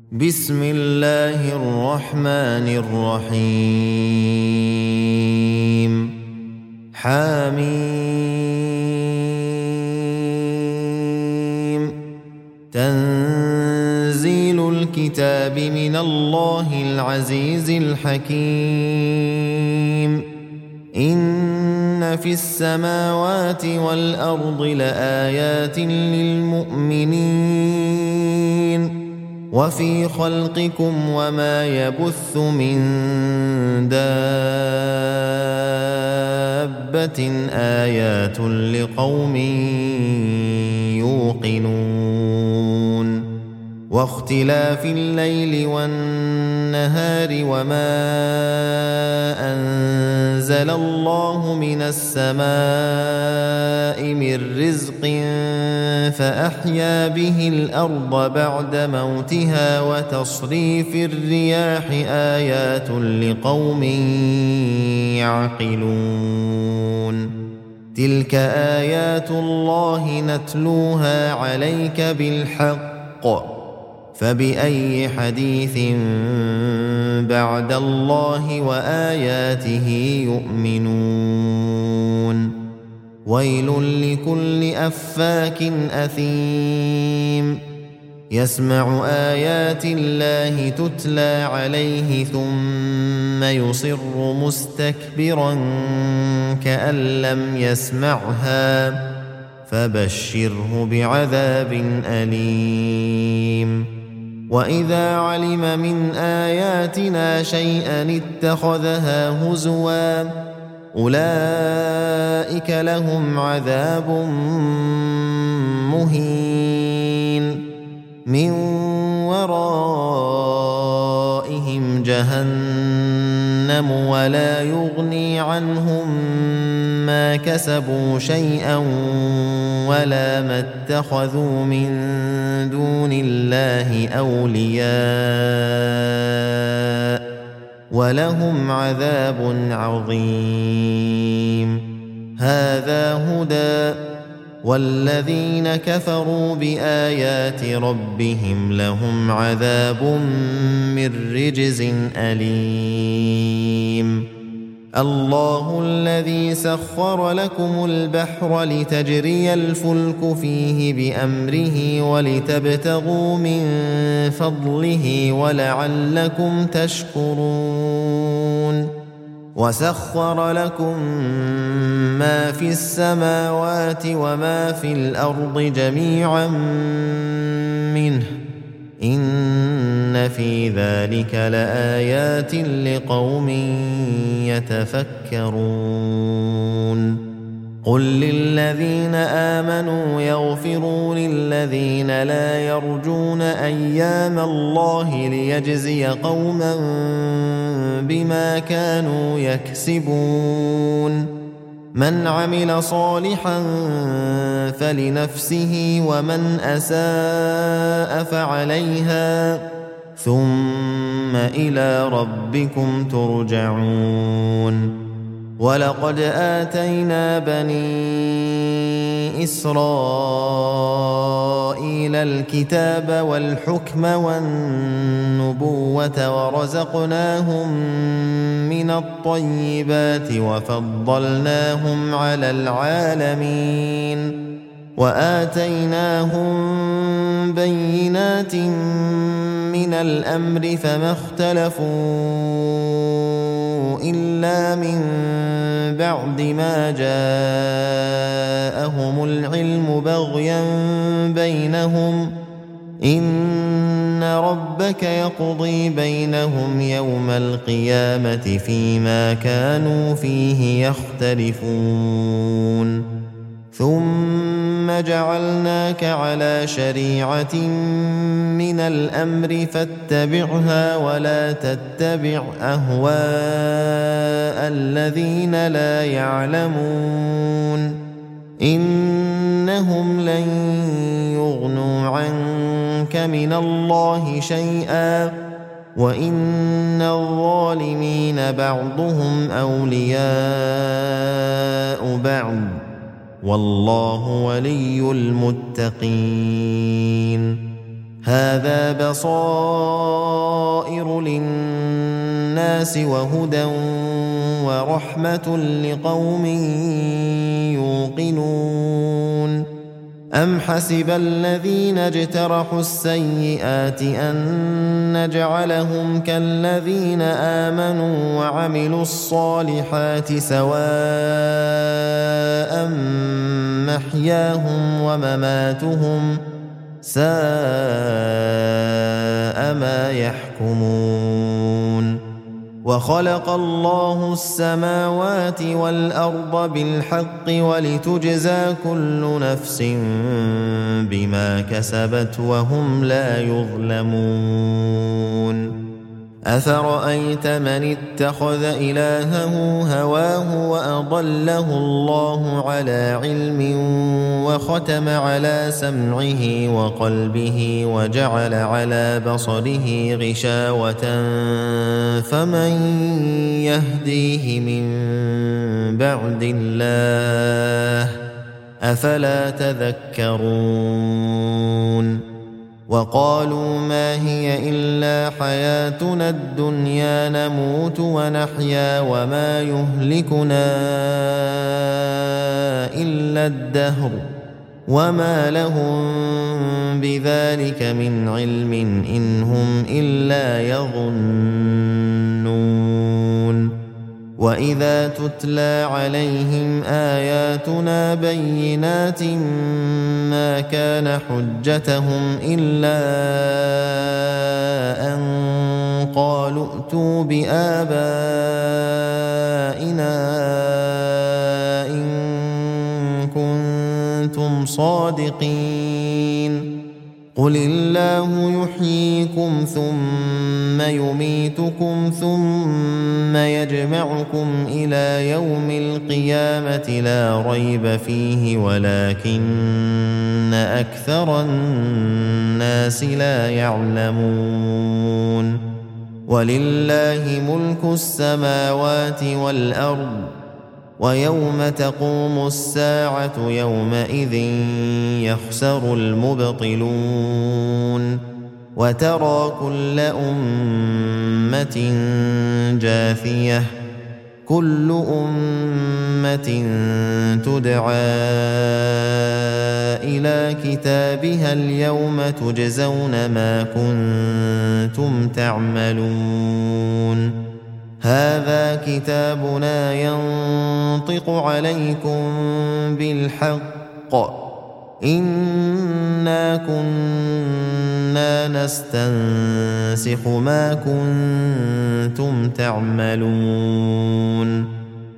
بسم الله الرحمن الرحيم حميم تنزيل الكتاب من الله العزيز الحكيم إن في السماوات والأرض لآيات للمؤمنين وفي خلقكم وما يبث من دابة آيات لقوم يوقنون واختلاف الليل والنهار وما أنزل الله من السماء من رزق فأحيا به الأرض بعد موتها وتصريف الرياح آيات لقوم يعقلون تلك آيات الله نتلوها عليك بالحق فبأي حديث بعد الله وآياته يؤمنون ويل لكل أفاك أثيم يسمع آيات الله تتلى عليه ثم يصر مستكبرا كأن لم يسمعها فبشره بعذاب أليم وإذا علم من آياتنا شيئا اتخذها هزوا أولئك لهم عذاب مهين من ورائهم جهنم ولا يغني عنهم ما كسبوا شيئا ولا ما اتخذوا من دون الله أولياء ولهم عذاب عظيم هذا هدى والذين كفروا بآيات ربهم لهم عذاب من رجز أليم الله الذي سخر لكم البحر لتجري الفلك فيه بأمره ولتبتغوا من فضله ولعلكم تشكرون وسخر لكم ما في السماوات وما في الأرض جميعا منه إن في ذلك لآيات لقوم يتفكرون قل للذين آمنوا يغفروا للذين لا يرجون أيام الله ليجزي قوما بما كانوا يكسبون من عمل صالحا فلنفسه ومن أساء فعليها ثم إلى ربكم ترجعون ولقد آتينا بني إسرائيل الكتاب والحكم والنبوة ورزقناهم من الطيبات وفضلناهم على العالمين وآتيناهم بينات من الأمر فما اختلفوا إلا من بعد ما جاءهم العلم بغيا بينهم إن ربك يقضي بينهم يوم القيامة فيما كانوا فيه يختلفون ثم جعلناك على شريعة من الأمر فاتبعها ولا تتبع أهواء الذين لا يعلمون إنهم لن يغنوا عنك من الله شيئا وإن الظالمين بعضهم أولياء بعض والله ولي المتقين هذا بصائر للناس وهدى ورحمة لقوم يوقنون أم حسب الذين اجترحوا السيئات أن نجعلهم كالذين آمنوا وعملوا الصالحات سواء محياهم ومماتهم ساء ما يحكمون وخلق الله السماوات والأرض بالحق ولتجزى كل نفس بما كسبت وهم لا يظلمون أفرأيت من اتخذ إلهه هواه وأضله الله على علم وختم على سمعه وقلبه وجعل على بصره غشاوة فمن يهديه من بعد الله أفلا تذكرون وقالوا ما هي إلا حياتنا الدنيا نموت ونحيا وما يهلكنا إلا الدهر وما لهم بذلك من علم إن هم إلا يظنون وإذا تتلى عليهم آياتنا بينات ما كان حجتهم إلا أن قالوا ائتوا بآبائنا إن كنتم صادقين قل الله يحييكم ثم يميتكم ثم يجمعكم إلى يوم القيامة لا ريب فيه ولكن أكثر الناس لا يعلمون ولله ملك السماوات والأرض ويوم تقوم الساعة يومئذ يخسر المبطلون وترى كل أمة جاثية كل أمة تدعى إلى كتابها اليوم تجزون ما كنتم تعملون هذا كتابنا ينطق عليكم بالحق إنا كنا نستنسخ ما كنتم تعملون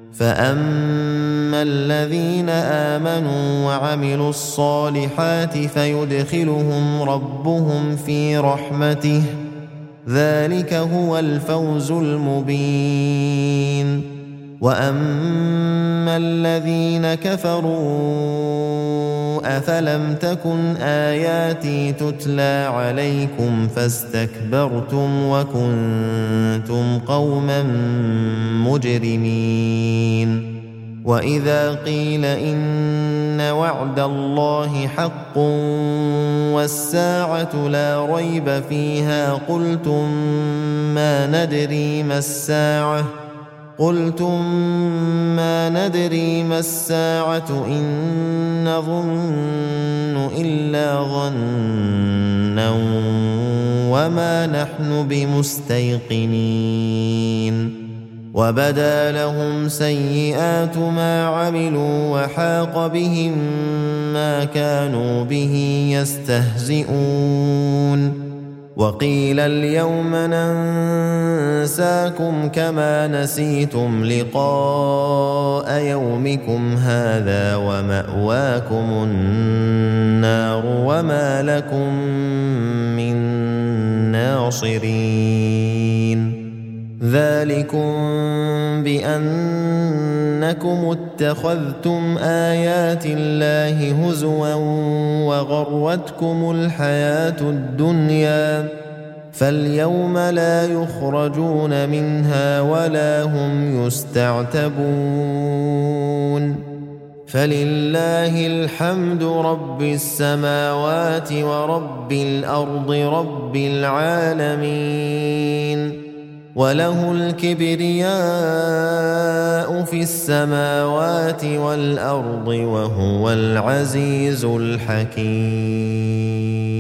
فأما الذين آمنوا وعملوا الصالحات فيدخلهم ربهم في رحمته ذلك هو الفوز المبين وأما الذين كفروا أفلم تكن آياتي تتلى عليكم فاستكبرتم وكنتم قوما مجرمين وإذا قيل إن وعد الله حق والساعة لا ريب فيها قلتم ما ندري ما الساعة إن نظن إلا ظنا وما نحن بمستيقنين وبدا لهم سيئات ما عملوا وحاق بهم ما كانوا به يستهزئون وقيل اليوم ننساكم كما نسيتم لقاء يومكم هذا ومأواكم النار وما لكم من ناصرين ذلكم بأنكم اتخذتم آيات الله هزوا وغرتكم الحياة الدنيا فاليوم لا يخرجون منها ولا هم يستعتبون فلله الحمد رب السماوات ورب الأرض رب العالمين وله الكبرياء في السماوات والأرض وهو العزيز الحكيم.